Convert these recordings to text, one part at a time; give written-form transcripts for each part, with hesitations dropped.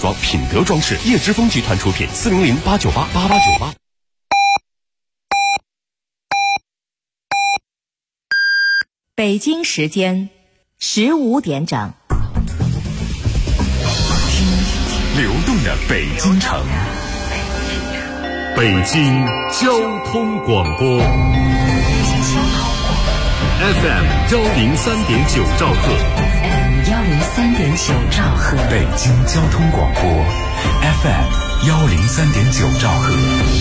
装品德装饰，叶之峰集团出品，400-898-8898。 北京时间15点整， 听流动的北京城，北京交通广播 FM 103.9兆赫 103.9兆赫， 北京交通广播 FM 103.9兆赫。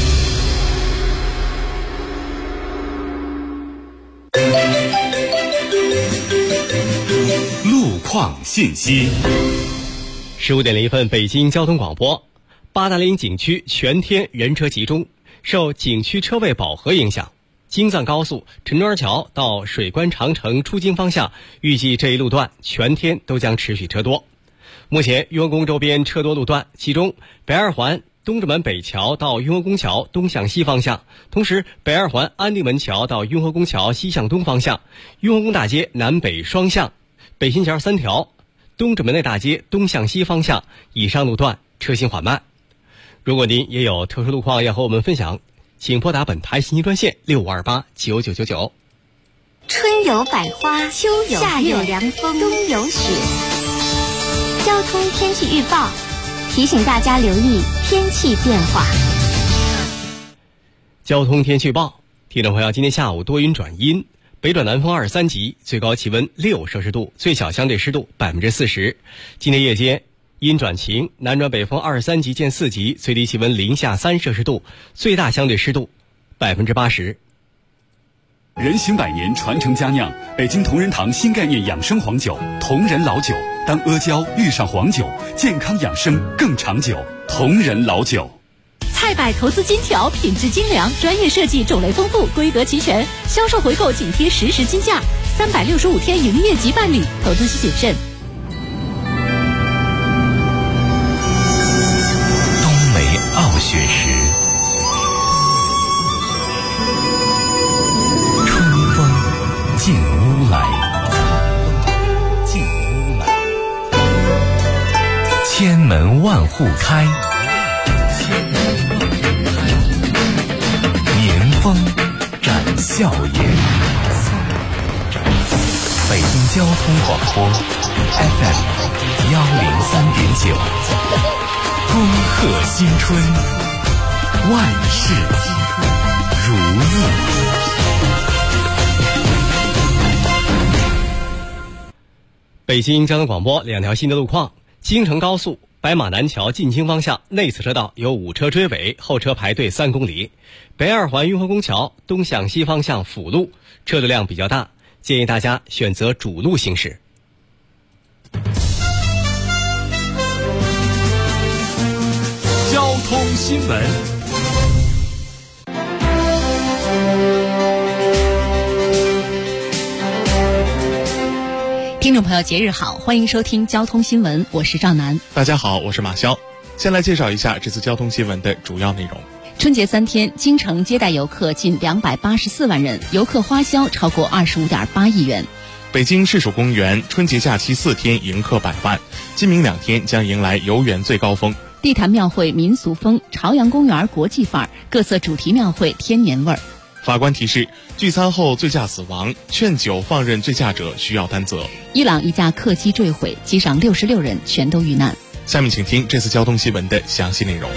路况信息。 15点01分，北京交通广播。八达岭景区全天人车集中，受景区车位饱和影响，京藏高速陈庄桥到水关长城出京方向，预计这一路段全天都将持续车多。目前雍和宫周边车多路段，其中北二环东直门北桥到雍和宫桥东向西方向，同时北二环安定门桥到雍和宫桥西向东方向，雍和宫大街南北双向，北新桥3条，东直门内大街东向西方向以上路段车行缓慢。如果您也有特殊路况要和我们分享，请拨打本台信息专线65289999。 春有百花，秋有夏有凉风，冬有雪。交通天气预报提醒大家留意天气变化。 交通天气预报，听众朋友，今天下午多云转阴，北转南风23级，最高气温6摄氏度，最小相对湿度40%。今天夜间阴转晴，南转北风23级见4级，最低气温零下3摄氏度，最大相对湿度80%。 人行百年，传承佳酿，北京同仁堂新概念养生黄酒，同仁老酒。当阿胶遇上黄酒，健康养生更长久。同仁老酒。 菜百投资金条，品质精良，专业设计，种类丰富，规格齐全，销售回购紧贴实时金价，365天营业即办理，投资需谨慎。 冬梅傲雪时，春风进屋来。千门万户开，年风展笑颜。北京交通广播 FM 103.9，恭贺新春，万事如意。 北京交通广播2条新的路况。京承高速白马南桥进京方向内侧车道有5车追尾，后车排队3公里。北二环雍和宫桥东向西方向辅路车流量比较大，建议大家选择主路行驶。 交通新闻。 听众朋友，节日好，欢迎收听交通新闻，我是赵楠。 大家好，我是马潇。先来介绍一下这次交通新闻的主要内容。 春节3天，京城接待游客近284万人，游客花销超过25.8亿元。 北京市属公园春节假期4天迎客100万，今明2天将迎来游园最高峰。 地坛庙会民俗风，朝阳公园国际范儿，各色主题庙会添年味儿。 法官提示，聚餐后醉驾死亡，劝酒放任醉驾者需要担责。 伊朗一架客机坠毁，机上66人全都遇难。 下面请听这次交通新闻的详细内容。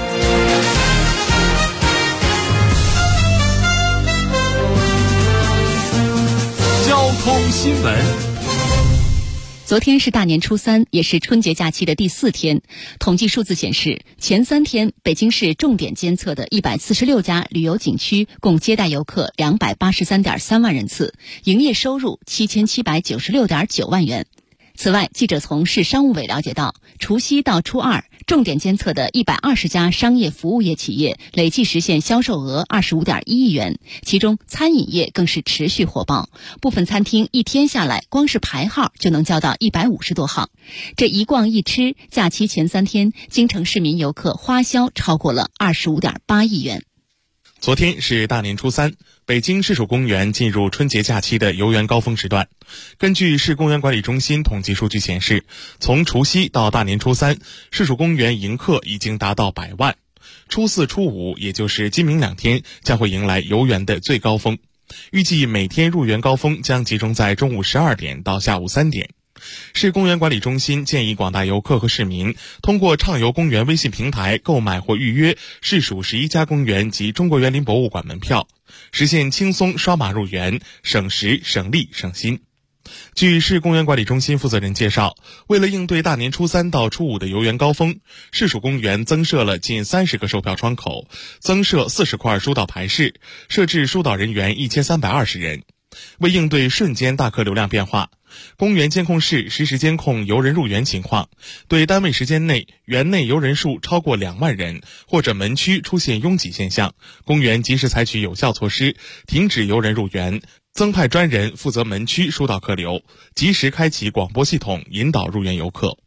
交通新闻。 昨天是大年初3，也是春节假期的第4天。统计数字显示，前3天北京市重点监测的146家旅游景区共接待游客283.3万人次，营业收入7796.9万元。此外，记者从市商务委了解到，除夕到初2，重点监测的120家商业服务业企业累计实现销售额25.1亿元，其中餐饮业更是持续火爆，部分餐厅一天下来光是排号就能叫到150多号。这一逛一吃，假期前3天，京城市民游客花销超过了25.8亿元。 昨天是大年初三，北京市属公园进入春节假期的游园高峰时段。根据市公园管理中心统计数据显示，从除夕到大年初三，市属公园迎客已经达到100万。初四、初五，也就是今明2天，将会迎来游园的最高峰。预计每天入园高峰将集中在中午12点到下午3点。市公园管理中心建议广大游客和市民通过畅游公园微信平台购买或预约市属11家公园及中国园林博物馆门票，实现轻松刷码入园，省时省力省心。据市公园管理中心负责人介绍，为了应对大年初三到初五的游园高峰，市属公园增设了近30个售票窗口，增设40块疏导排室，设置疏导人员1320人。为应对瞬间大客流量变化，公园监控室实时监控游人入园情况，对单位时间内园内游人数超过2万人或者门区出现拥挤现象，公园及时采取有效措施，停止游人入园，增派专人负责门区疏导客流，及时开启广播系统引导入园游客。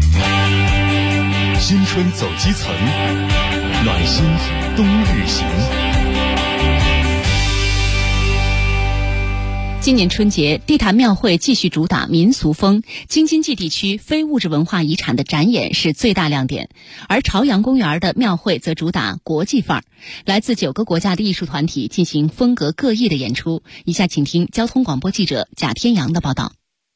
新春走基层，暖心冬日行。 今年春节，地坛庙会继续主打民俗风，京津冀地区非物质文化遗产的展演是最大亮点，而朝阳公园的庙会则主打国际范儿，来自9个国家的艺术团体进行风格各异的演出。以下请听交通广播记者贾天阳的报道。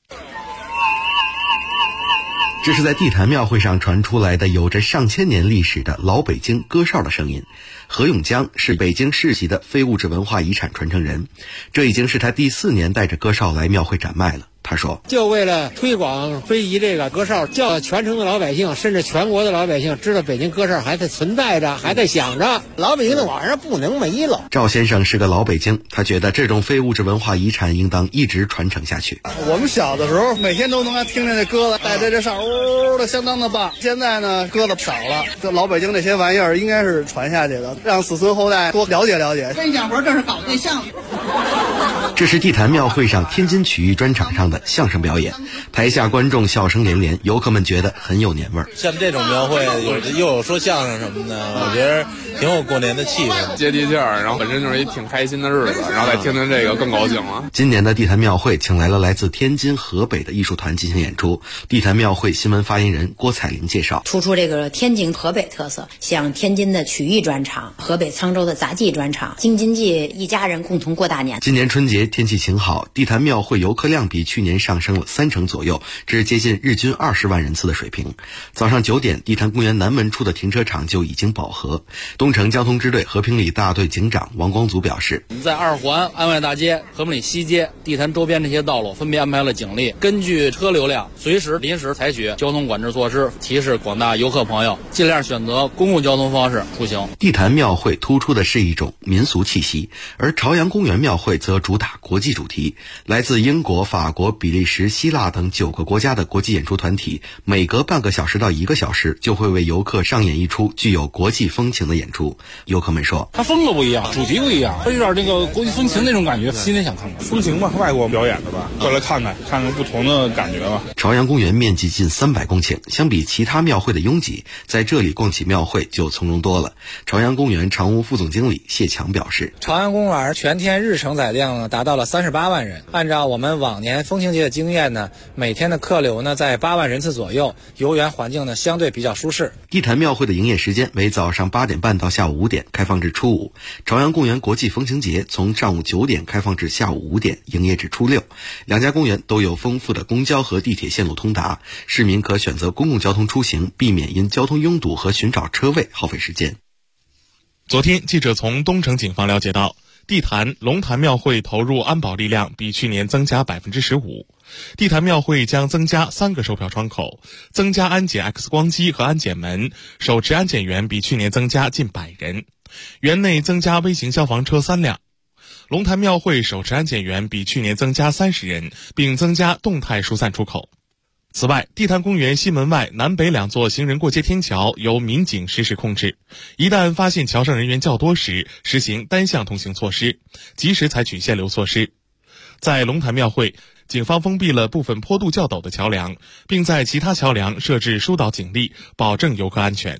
这是在地坛庙会上传出来的有着上千年历史的老北京歌哨的声音。何永江是北京市级的非物质文化遗产传承人，这已经是他第4年带着歌哨来庙会展卖了。他说， 就为了推广非遗这个歌哨，叫全城的老百姓甚至全国的老百姓知道北京歌哨还在存在着，还在响着，老北京的晚上不能没了。 赵先生是个老北京，他觉得这种非物质文化遗产应当一直传承下去。 我们小的时候每天都能听见这鸽子带着这哨呜的相当的棒，现在呢鸽子少了，这老北京这些玩意儿应该是传下去的，让子孙后代多了解了解。 跟小伙这是搞对象。 这是地坛庙会上天津曲艺专场上的相声表演，台下观众笑声连连，游客们觉得很有年味儿。 像这种庙会又有说相声什么的，我觉得挺有过年的气氛， 接地气儿，然后本身就是一挺开心的日子，然后再听听这个更高兴了。 今年的地坛庙会请来了来自天津、河北的艺术团进行演出。地坛庙会新闻发言人郭彩玲介绍， 突出这个天津、河北特色，像天津的曲艺专场，河北沧州的杂技专场，京津冀一家人共同过大年。 今年春节天气晴好，地坛庙会游客量比去年上升了30%左右，至接近日均20万人次的水平。早上9点，地坛公园南门处的停车场就已经饱和。东城交通支队和平里大队警长王光祖表示， 我们在2环、安外大街、和平里西街、地坛周边这些道路分别安排了警力，根据车流量随时临时采取交通管制措施，提示广大游客朋友尽量选择公共交通方式出行。 地坛庙会突出的是一种民俗气息，而朝阳公园庙会则主打国际主题，来自英国、法国、比利时、希腊等9个国家的国际演出团体，每隔半个小时到1个小时就会为游客上演一出具有国际风情的演出。游客们说， 它风格不一样，主题不一样，有点这个国际风情那种感觉，今天想看看风情吧，外国表演的吧，过来看看不同的感觉吧。 朝阳公园面积近300公顷，相比其他庙会的拥挤，在这里逛起庙会就从容多了。朝阳公园常务副总经理谢强表示， 朝阳公园全天日承载量达到了38万人，按照我们往年风情节的经验呢，每天的客流呢在8万人次左右，游园环境呢相对比较舒适。 地坛庙会的营业时间为早上8点半到下午5点，开放至初5。朝阳公园国际风情节从上午9点开放至下午5点，营业至初6。2家公园都有丰富的公交和地铁线路通达，市民可选择公共交通出行，避免因交通拥堵和寻找车位耗费时间。 昨天，记者从东城警方了解到，地坛、龙潭庙会投入安保力量比去年增加15%。地坛庙会将增加3个售票窗口，增加安检 X 光机和安检门，手持安检员比去年增加近100人。园内增加微型消防车3辆。龙潭庙会手持安检员比去年增加30人，并增加动态疏散出口。此外，地坛公园西门外南北2座行人过街天桥由民警实时控制，一旦发现桥上人员较多时，实行单向通行措施，及时采取限流措施。在龙潭庙会，警方封闭了部分坡度较陡的桥梁，并在其他桥梁设置疏导警力，保证游客安全。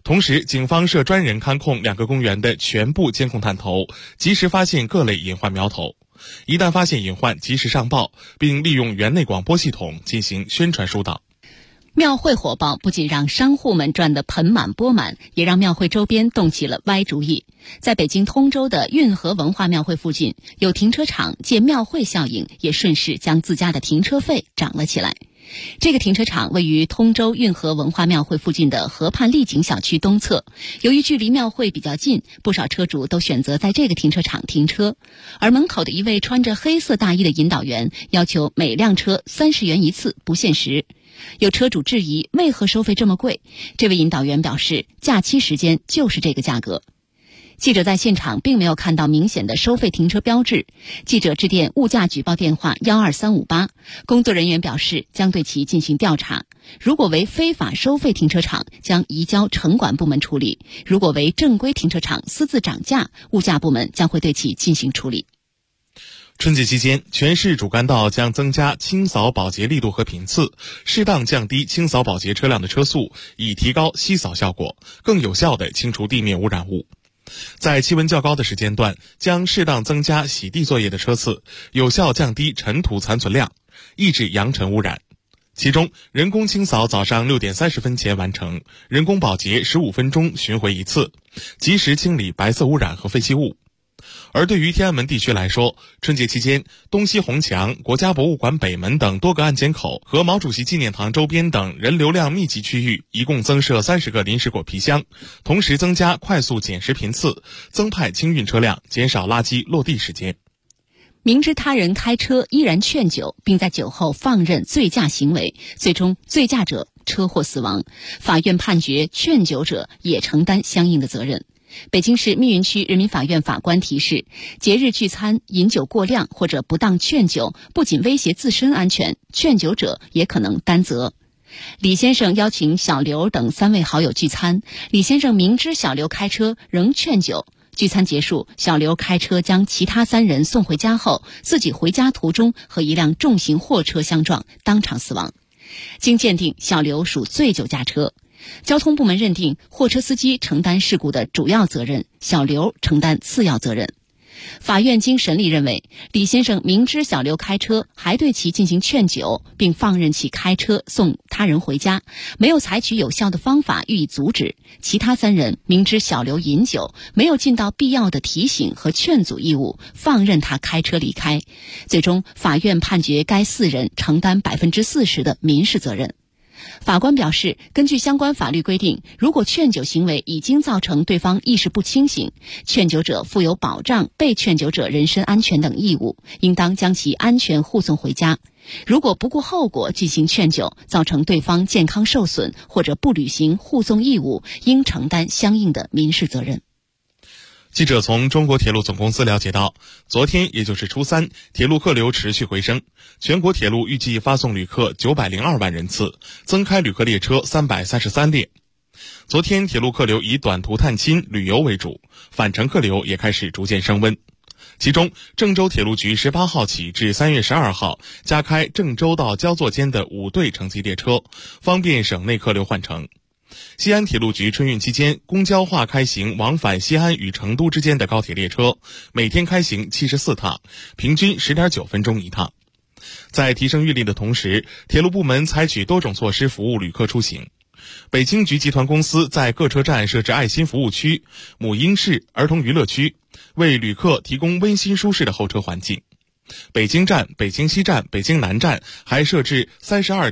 同时，警方设专人看控2个公园的全部监控探头，及时发现各类隐患苗头。一旦发现隐患，及时上报，并利用园内广播系统进行宣传疏导。 庙会火爆不仅让商户们赚得盆满钵满，也让庙会周边动起了歪主意。在北京通州的运河文化庙会附近，有停车场借庙会效应，也顺势将自家的停车费涨了起来。这个停车场位于通州运河文化庙会附近的河畔丽景小区东侧，由于距离庙会比较近，不少车主都选择在这个停车场停车。而门口的一位穿着黑色大衣的引导员要求每辆车30元一次，不限时。有车主质疑为何收费这么贵，这位引导员表示，假期时间就是这个价格。记者在现场并没有看到明显的收费停车标志，记者致电物价举报电话12358，工作人员表示将对其进行调查，如果为非法收费停车场，将移交城管部门处理；如果为正规停车场私自涨价，物价部门将会对其进行处理。 春节期间，全市主干道将增加清扫保洁力度和频次，适当降低清扫保洁车辆的车速，以提高吸扫效果，更有效地清除地面污染物。在气温较高的时间段，将适当增加洗地作业的车次，有效降低尘土残存量，抑制扬尘污染。其中，人工清扫早上6点30分前完成，人工保洁15分钟巡回一次，及时清理白色污染和废弃物。而对于天安门地区来说，春节期间，东西红墙、国家博物馆北门等多个安检口和毛主席纪念堂周边等人流量密集区域一共增设30个临时果皮箱，同时增加快速捡拾频次，增派清运车辆，减少垃圾落地时间。 明知他人开车依然劝酒，并在酒后放任醉驾行为，最终醉驾者车祸死亡，法院判决劝酒者也承担相应的责任。北京市密云区人民法院法官提示，节日聚餐饮酒过量或者不当劝酒，不仅威胁自身安全，劝酒者也可能担责。李先生邀请小刘等3位好友聚餐，李先生明知小刘开车仍劝酒。聚餐结束，小刘开车将其他3人送回家后，自己回家途中和一辆重型货车相撞，当场死亡。经鉴定，小刘属醉酒驾车。交通部门认定，货车司机承担事故的主要责任，小刘承担次要责任。法院经审理认为，李先生明知小刘开车，还对其进行劝酒，并放任其开车送他人回家，没有采取有效的方法予以阻止。其他3人明知小刘饮酒，没有尽到必要的提醒和劝阻义务，放任他开车离开。最终，法院判决该4人承担40%的民事责任。法官表示，根据相关法律规定，如果劝酒行为已经造成对方意识不清醒，劝酒者负有保障被劝酒者人身安全等义务，应当将其安全护送回家。如果不顾后果进行劝酒，造成对方健康受损或者不履行护送义务，应承担相应的民事责任。 记者从中国铁路总公司了解到，昨天也就是初3，铁路客流持续回升，全国铁路预计发送旅客902万人次，增开旅客列车333列。昨天铁路客流以短途探亲、旅游为主，返程客流也开始逐渐升温。其中，郑州铁路局18号起至3月12号加开郑州到焦作间的5对城际列车，方便省内客流换乘。西安铁路局春运期间公交化开行往返西安与成都之间的高铁列车，每天开行74趟，平均10.9分钟一趟。在提升运力的同时，铁路部门采取多种措施服务旅客出行。北京局集团公司在各车站设置爱心服务区、母婴室、儿童娱乐区，为旅客提供温馨舒适的候车环境。北京站、北京西站、北京南站还设置32